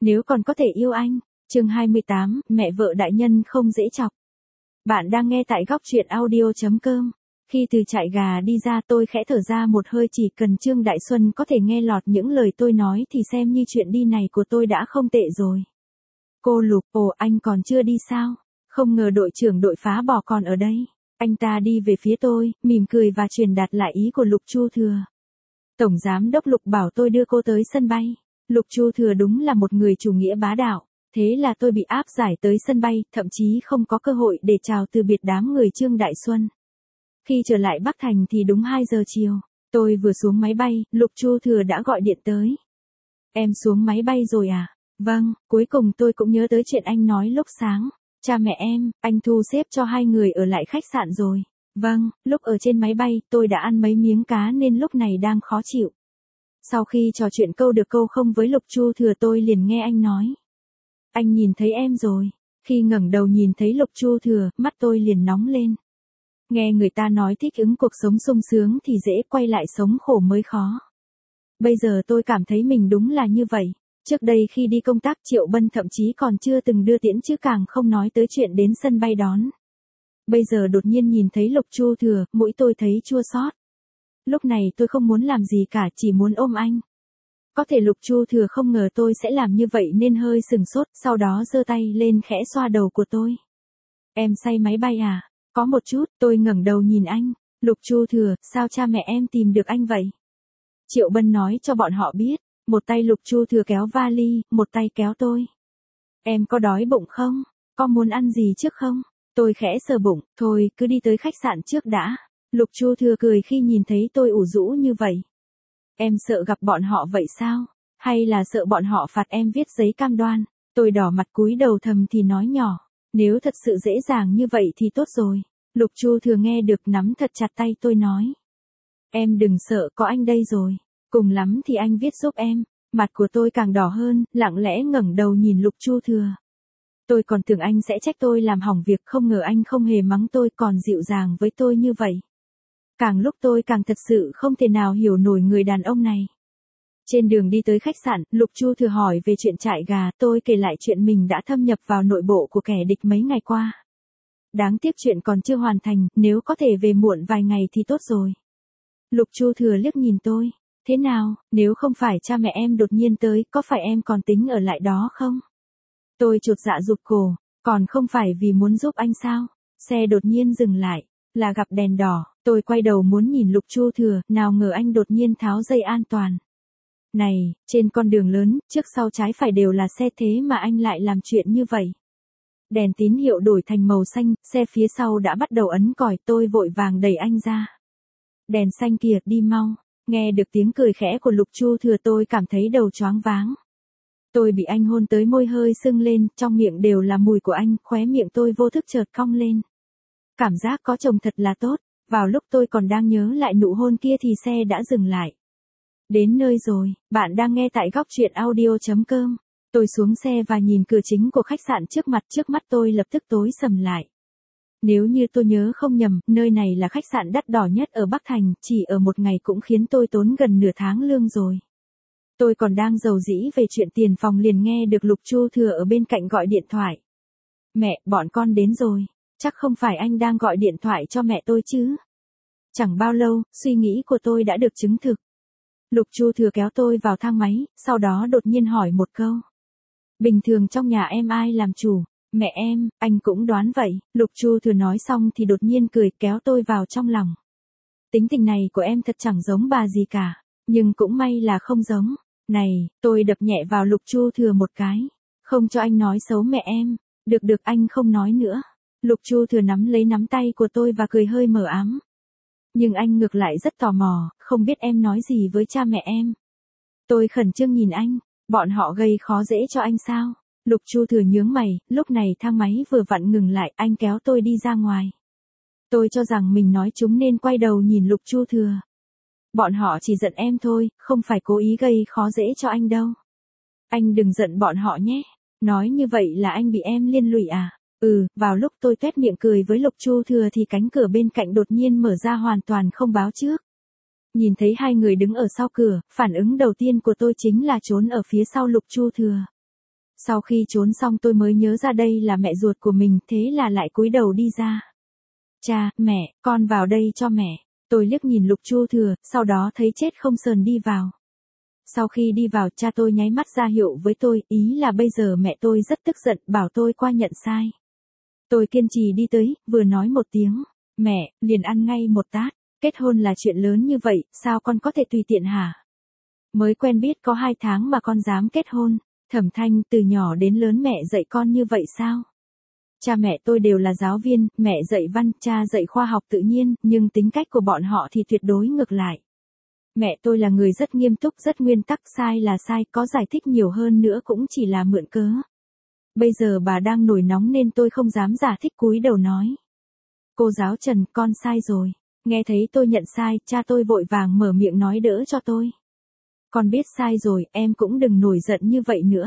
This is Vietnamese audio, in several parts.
Nếu còn có thể yêu anh. Chương 28, mẹ vợ đại nhân không dễ chọc. Bạn đang nghe tại góc truyện audio.com. Khi từ trại gà đi ra tôi khẽ thở ra một hơi, chỉ cần Trương Đại Xuân có thể nghe lọt những lời tôi nói thì xem như chuyện đi này của tôi đã không tệ rồi. Cô Lục, ồ anh còn chưa đi sao? Không ngờ đội trưởng đội phá bỏ còn ở đây. Anh ta đi về phía tôi, mỉm cười và truyền đạt lại ý của Lục Chu Thừa. Tổng giám đốc Lục bảo tôi đưa cô tới sân bay. Lục Chu Thừa đúng là một người chủ nghĩa bá đạo. Thế là tôi bị áp giải tới sân bay, thậm chí không có cơ hội để chào từ biệt đám người Trương Đại Xuân. Khi trở lại Bắc Thành thì đúng 2 giờ chiều. Tôi vừa xuống máy bay, Lục Chu Thừa đã gọi điện tới. Em xuống máy bay rồi à? Vâng, cuối cùng tôi cũng nhớ tới chuyện anh nói lúc sáng. Cha mẹ em, anh thu xếp cho 2 người ở lại khách sạn rồi. Vâng, lúc ở trên máy bay tôi đã ăn mấy miếng cá nên lúc này đang khó chịu. Sau khi trò chuyện câu được câu không với Lục Chu Thừa tôi liền nghe anh nói. Anh nhìn thấy em rồi. Khi ngẩng đầu nhìn thấy Lục Chu Thừa, mắt tôi liền nóng lên. Nghe người ta nói thích ứng cuộc sống sung sướng thì dễ, quay lại sống khổ mới khó. Bây giờ tôi cảm thấy mình đúng là như vậy. Trước đây khi đi công tác Triệu Bân thậm chí còn chưa từng đưa tiễn chứ càng không nói tới chuyện đến sân bay đón. Bây giờ đột nhiên nhìn thấy Lục Chu Thừa, mũi tôi thấy chua xót. Lúc này tôi không muốn làm gì cả, chỉ muốn ôm anh. Có thể Lục Chu Thừa không ngờ tôi sẽ làm như vậy nên hơi sừng sốt, sau đó giơ tay lên khẽ xoa đầu của tôi. Em say máy bay à? Có một chút, tôi ngẩng đầu nhìn anh. Lục Chu Thừa, sao cha mẹ em tìm được anh vậy? Triệu Bân nói cho bọn họ biết. Một tay Lục Chu Thừa kéo vali, một tay kéo tôi. Em có đói bụng không? Có muốn ăn gì trước không? Tôi khẽ sờ bụng, thôi cứ đi tới khách sạn trước đã. Lục Chu Thừa cười khi nhìn thấy tôi ủ rũ như vậy. Em sợ gặp bọn họ vậy sao? Hay là sợ bọn họ phạt em viết giấy cam đoan? Tôi đỏ mặt cúi đầu thầm thì nói nhỏ. Nếu thật sự dễ dàng như vậy thì tốt rồi. Lục Chu Thừa nghe được nắm thật chặt tay tôi nói. Em đừng sợ, có anh đây rồi. Cùng lắm thì anh viết giúp em. Mặt của tôi càng đỏ hơn, lặng lẽ ngẩng đầu nhìn Lục Chu Thừa. Tôi còn tưởng anh sẽ trách tôi làm hỏng việc, không ngờ anh không hề mắng tôi, còn dịu dàng với tôi như vậy. Càng lúc tôi càng thật sự không thể nào hiểu nổi người đàn ông này. Trên đường đi tới khách sạn, Lục Chu Thừa hỏi về chuyện trại gà, tôi kể lại chuyện mình đã thâm nhập vào nội bộ của kẻ địch mấy ngày qua. Đáng tiếc chuyện còn chưa hoàn thành, nếu có thể về muộn vài ngày thì tốt rồi. Lục Chu Thừa liếc nhìn tôi. Thế nào, nếu không phải cha mẹ em đột nhiên tới, có phải em còn tính ở lại đó không? Tôi chột dạ rụt cổ, còn không phải vì muốn giúp anh sao? Xe đột nhiên dừng lại, là gặp đèn đỏ, tôi quay đầu muốn nhìn Lục Chu Thừa, nào ngờ anh đột nhiên tháo dây an toàn. Này, trên con đường lớn, trước sau trái phải đều là xe thế mà anh lại làm chuyện như vậy. Đèn tín hiệu đổi thành màu xanh, xe phía sau đã bắt đầu ấn còi, tôi vội vàng đẩy anh ra. Đèn xanh kìa, đi mau. Nghe được tiếng cười khẽ của Lục Chu Thừa tôi cảm thấy đầu choáng váng. Tôi bị anh hôn tới môi hơi sưng lên, trong miệng đều là mùi của anh, khóe miệng tôi vô thức chợt cong lên. Cảm giác có chồng thật là tốt, vào lúc tôi còn đang nhớ lại nụ hôn kia thì xe đã dừng lại. Đến nơi rồi, bạn đang nghe tại góc truyện audio.com. Tôi xuống xe và nhìn cửa chính của khách sạn trước mắt tôi lập tức tối sầm lại. Nếu như tôi nhớ không nhầm, nơi này là khách sạn đắt đỏ nhất ở Bắc Thành, chỉ ở một ngày cũng khiến tôi tốn gần nửa tháng lương rồi. Tôi còn đang rầu rĩ về chuyện tiền phòng liền nghe được Lục Chu Thừa ở bên cạnh gọi điện thoại. Mẹ, bọn con đến rồi, chắc không phải anh đang gọi điện thoại cho mẹ tôi chứ? Chẳng bao lâu, suy nghĩ của tôi đã được chứng thực. Lục Chu Thừa kéo tôi vào thang máy, sau đó đột nhiên hỏi một câu. Bình thường trong nhà em ai làm chủ? Mẹ em, anh cũng đoán vậy. Lục Chu Thừa nói xong thì đột nhiên cười kéo tôi vào trong lòng. Tính tình này của em thật chẳng giống bà gì cả, nhưng cũng may là không giống. Này, tôi đập nhẹ vào Lục Chu Thừa một cái. Không cho anh nói xấu mẹ em. Được anh không nói nữa. Lục Chu Thừa nắm lấy nắm tay của tôi và cười hơi mờ ám. Nhưng anh ngược lại rất tò mò, không biết em nói gì với cha mẹ em. Tôi khẩn trương nhìn anh, bọn họ gây khó dễ cho anh sao? Lục Chu Thừa nhướng mày, lúc này thang máy vừa vặn ngừng lại, anh kéo tôi đi ra ngoài. Tôi cho rằng mình nói chúng nên quay đầu nhìn Lục Chu Thừa. Bọn họ chỉ giận em thôi, không phải cố ý gây khó dễ cho anh đâu. Anh đừng giận bọn họ nhé. Nói như vậy là anh bị em liên lụy à? Vào lúc tôi tuét miệng cười với Lục Chu Thừa thì cánh cửa bên cạnh đột nhiên mở ra hoàn toàn không báo trước. Nhìn thấy 2 người đứng ở sau cửa, phản ứng đầu tiên của tôi chính là trốn ở phía sau Lục Chu Thừa. Sau khi trốn xong tôi mới nhớ ra đây là mẹ ruột của mình, thế là lại cúi đầu đi ra. Cha, mẹ, con vào đây cho mẹ. Tôi liếc nhìn Lục Chu Thừa, sau đó thấy chết không sờn đi vào. Sau khi đi vào, cha tôi nháy mắt ra hiệu với tôi, ý là bây giờ mẹ tôi rất tức giận, bảo tôi qua nhận sai. Tôi kiên trì đi tới, vừa nói một tiếng, mẹ, liền ăn ngay một tát. Kết hôn là chuyện lớn như vậy, sao con có thể tùy tiện hả? Mới quen biết có 2 tháng mà con dám kết hôn. Thẩm Thanh, từ nhỏ đến lớn mẹ dạy con như vậy sao? Cha mẹ tôi đều là giáo viên, mẹ dạy văn, cha dạy khoa học tự nhiên, nhưng tính cách của bọn họ thì tuyệt đối ngược lại. Mẹ tôi là người rất nghiêm túc, rất nguyên tắc, sai là sai, có giải thích nhiều hơn nữa cũng chỉ là mượn cớ. Bây giờ bà đang nổi nóng nên tôi không dám giải thích, cúi đầu nói. Cô giáo Trần, con sai rồi. Nghe thấy tôi nhận sai, cha tôi vội vàng mở miệng nói đỡ cho tôi. Con biết sai rồi, em cũng đừng nổi giận như vậy nữa.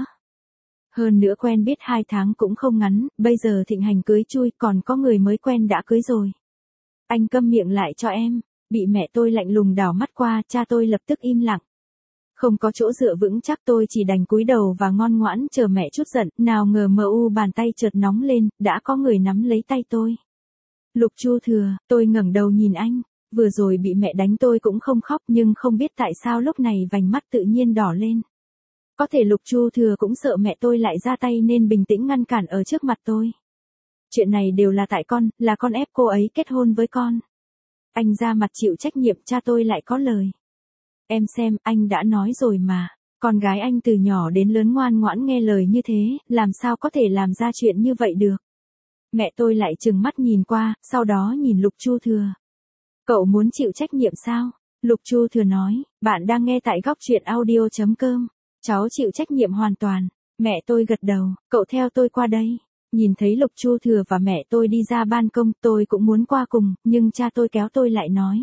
Hơn nữa quen biết 2 tháng cũng không ngắn, bây giờ thịnh hành cưới chui, còn có người mới quen đã cưới rồi. Anh câm miệng lại cho em. Bị mẹ tôi lạnh lùng đảo mắt qua, cha tôi lập tức im lặng. Không có chỗ dựa vững chắc, tôi chỉ đành cúi đầu và ngoan ngoãn chờ mẹ chút giận, nào ngờ bàn tay chợt nóng lên, đã có người nắm lấy tay tôi. Lục Chu Thừa, tôi ngẩng đầu nhìn anh, vừa rồi bị mẹ đánh tôi cũng không khóc, nhưng không biết tại sao lúc này vành mắt tự nhiên đỏ lên. Có thể Lục Chu Thừa cũng sợ mẹ tôi lại ra tay nên bình tĩnh ngăn cản ở trước mặt tôi. Chuyện này đều là tại con, là con ép cô ấy kết hôn với con. Anh ra mặt chịu trách nhiệm, cha tôi lại có lời. Em xem, anh đã nói rồi mà, con gái anh từ nhỏ đến lớn ngoan ngoãn nghe lời như thế, làm sao có thể làm ra chuyện như vậy được. Mẹ tôi lại trừng mắt nhìn qua, sau đó nhìn Lục Chu Thừa. Cậu muốn chịu trách nhiệm sao? Lục Chu Thừa nói, bạn đang nghe tại góc truyện audio.com. Cháu chịu trách nhiệm hoàn toàn. Mẹ tôi gật đầu, cậu theo tôi qua đây. Nhìn thấy Lục Chu Thừa và mẹ tôi đi ra ban công, tôi cũng muốn qua cùng, nhưng cha tôi kéo tôi lại nói.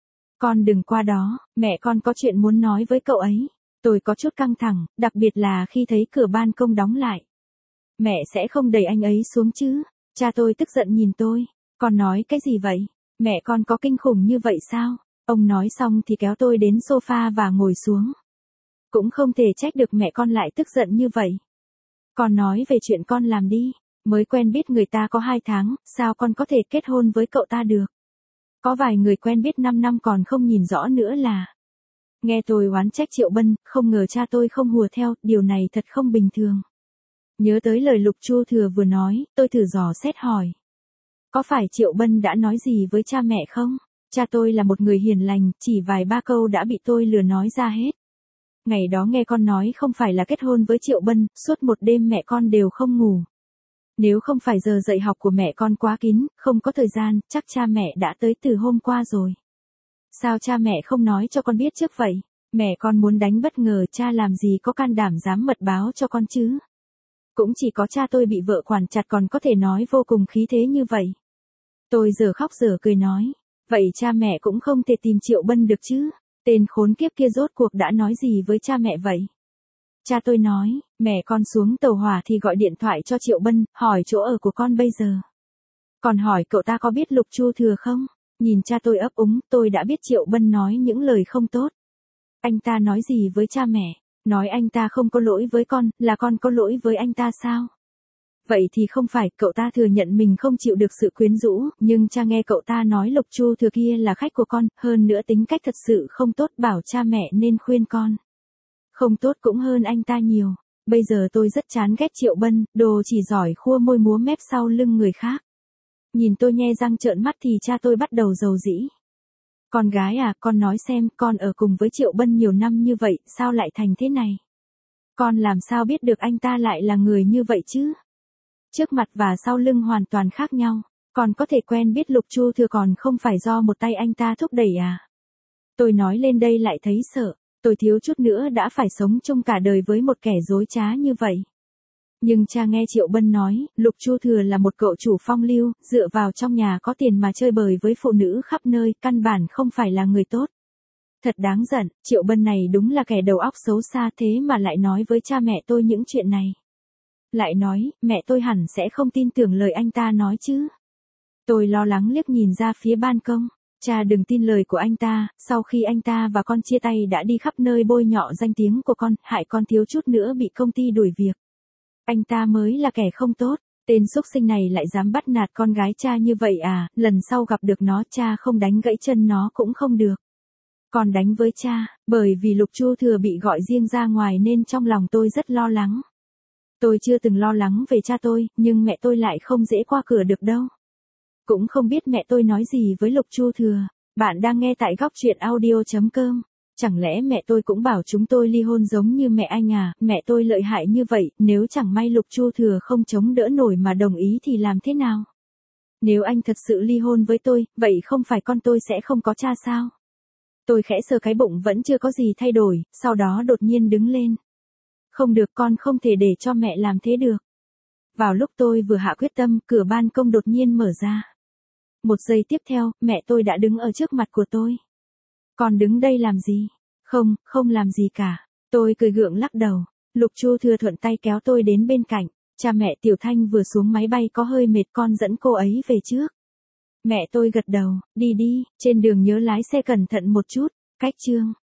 Con đừng qua đó, mẹ con có chuyện muốn nói với cậu ấy. Tôi có chút căng thẳng, đặc biệt là khi thấy cửa ban công đóng lại. Mẹ sẽ không đẩy anh ấy xuống chứ? Cha tôi tức giận nhìn tôi. Con nói cái gì vậy? Mẹ con có kinh khủng như vậy sao? Ông nói xong thì kéo tôi đến sofa và ngồi xuống. Cũng không thể trách được mẹ con lại tức giận như vậy. Con nói về chuyện con làm đi. Mới quen biết người ta có 2 tháng, sao con có thể kết hôn với cậu ta được? Có vài người quen biết 5 năm còn không nhìn rõ nữa là. Nghe tôi oán trách Triệu Bân, không ngờ cha tôi không hùa theo, điều này thật không bình thường. Nhớ tới lời Lục Chu Thừa vừa nói, tôi thử dò xét hỏi. Có phải Triệu Bân đã nói gì với cha mẹ không? Cha tôi là một người hiền lành, chỉ vài ba câu đã bị tôi lừa nói ra hết. Ngày đó nghe con nói không phải là kết hôn với Triệu Bân, suốt một đêm mẹ con đều không ngủ. Nếu không phải giờ dạy học của mẹ con quá kín, không có thời gian, chắc cha mẹ đã tới từ hôm qua rồi. Sao cha mẹ không nói cho con biết trước vậy? Mẹ con muốn đánh bất ngờ, cha làm gì có can đảm dám mật báo cho con chứ? Cũng chỉ có cha tôi bị vợ quản chặt còn có thể nói vô cùng khí thế như vậy. Tôi giờ khóc giờ cười nói. Vậy cha mẹ cũng không thể tìm Triệu Bân được chứ? Tên khốn kiếp kia rốt cuộc đã nói gì với cha mẹ vậy? Cha tôi nói, mẹ con xuống tàu hỏa thì gọi điện thoại cho Triệu Bân, hỏi chỗ ở của con bây giờ. Còn hỏi cậu ta có biết Lục Chu Thừa không? Nhìn cha tôi ấp úng, tôi đã biết Triệu Bân nói những lời không tốt. Anh ta nói gì với cha mẹ? Nói anh ta không có lỗi với con, là con có lỗi với anh ta sao? Vậy thì không phải, cậu ta thừa nhận mình không chịu được sự quyến rũ, nhưng cha nghe cậu ta nói Lục Chu Thừa kia là khách của con, hơn nữa tính cách thật sự không tốt, bảo cha mẹ nên khuyên con. Không tốt cũng hơn anh ta nhiều. Bây giờ tôi rất chán ghét Triệu Bân, đồ chỉ giỏi khua môi múa mép sau lưng người khác. Nhìn tôi nhe răng trợn mắt thì cha tôi bắt đầu rầu rĩ. Con gái à, con nói xem, con ở cùng với Triệu Bân nhiều năm như vậy, sao lại thành thế này? Con làm sao biết được anh ta lại là người như vậy chứ? Trước mặt và sau lưng hoàn toàn khác nhau, còn có thể quen biết Lục Chu Thừa còn không phải do một tay anh ta thúc đẩy à? Tôi nói lên đây lại thấy sợ, tôi thiếu chút nữa đã phải sống chung cả đời với một kẻ dối trá như vậy. Nhưng cha nghe Triệu Bân nói, Lục Chu Thừa là một cậu chủ phong lưu, dựa vào trong nhà có tiền mà chơi bời với phụ nữ khắp nơi, căn bản không phải là người tốt. Thật đáng giận, Triệu Bân này đúng là kẻ đầu óc xấu xa thế mà lại nói với cha mẹ tôi những chuyện này. Lại nói, mẹ tôi hẳn sẽ không tin tưởng lời anh ta nói chứ. Tôi lo lắng liếc nhìn ra phía ban công. Cha đừng tin lời của anh ta, sau khi anh ta và con chia tay đã đi khắp nơi bôi nhọ danh tiếng của con, hại con thiếu chút nữa bị công ty đuổi việc. Anh ta mới là kẻ không tốt. Tên xúc sinh này lại dám bắt nạt con gái cha như vậy à, lần sau gặp được nó cha không đánh gãy chân nó cũng không được. Còn đánh với cha, bởi vì Lục Chu Thừa bị gọi riêng ra ngoài nên trong lòng tôi rất lo lắng. Tôi chưa từng lo lắng về cha tôi, nhưng mẹ tôi lại không dễ qua cửa được đâu. Cũng không biết mẹ tôi nói gì với Lục Chu Thừa. Bạn đang nghe tại góc truyện audio.com. Chẳng lẽ mẹ tôi cũng bảo chúng tôi ly hôn giống như mẹ anh à, mẹ tôi lợi hại như vậy, nếu chẳng may Lục Chu Thừa không chống đỡ nổi mà đồng ý thì làm thế nào? Nếu anh thật sự ly hôn với tôi, vậy không phải con tôi sẽ không có cha sao? Tôi khẽ sờ cái bụng vẫn chưa có gì thay đổi, sau đó đột nhiên đứng lên. Không được, con không thể để cho mẹ làm thế được. Vào lúc tôi vừa hạ quyết tâm, cửa ban công đột nhiên mở ra. Một giây tiếp theo, mẹ tôi đã đứng ở trước mặt của tôi. Con đứng đây làm gì? Không, không làm gì cả. Tôi cười gượng lắc đầu. Lục Chu Thừa thuận tay kéo tôi đến bên cạnh. Cha mẹ Tiểu Thanh vừa xuống máy bay có hơi mệt, con dẫn cô ấy về trước. Mẹ tôi gật đầu, đi đi, trên đường nhớ lái xe cẩn thận một chút. Cách chương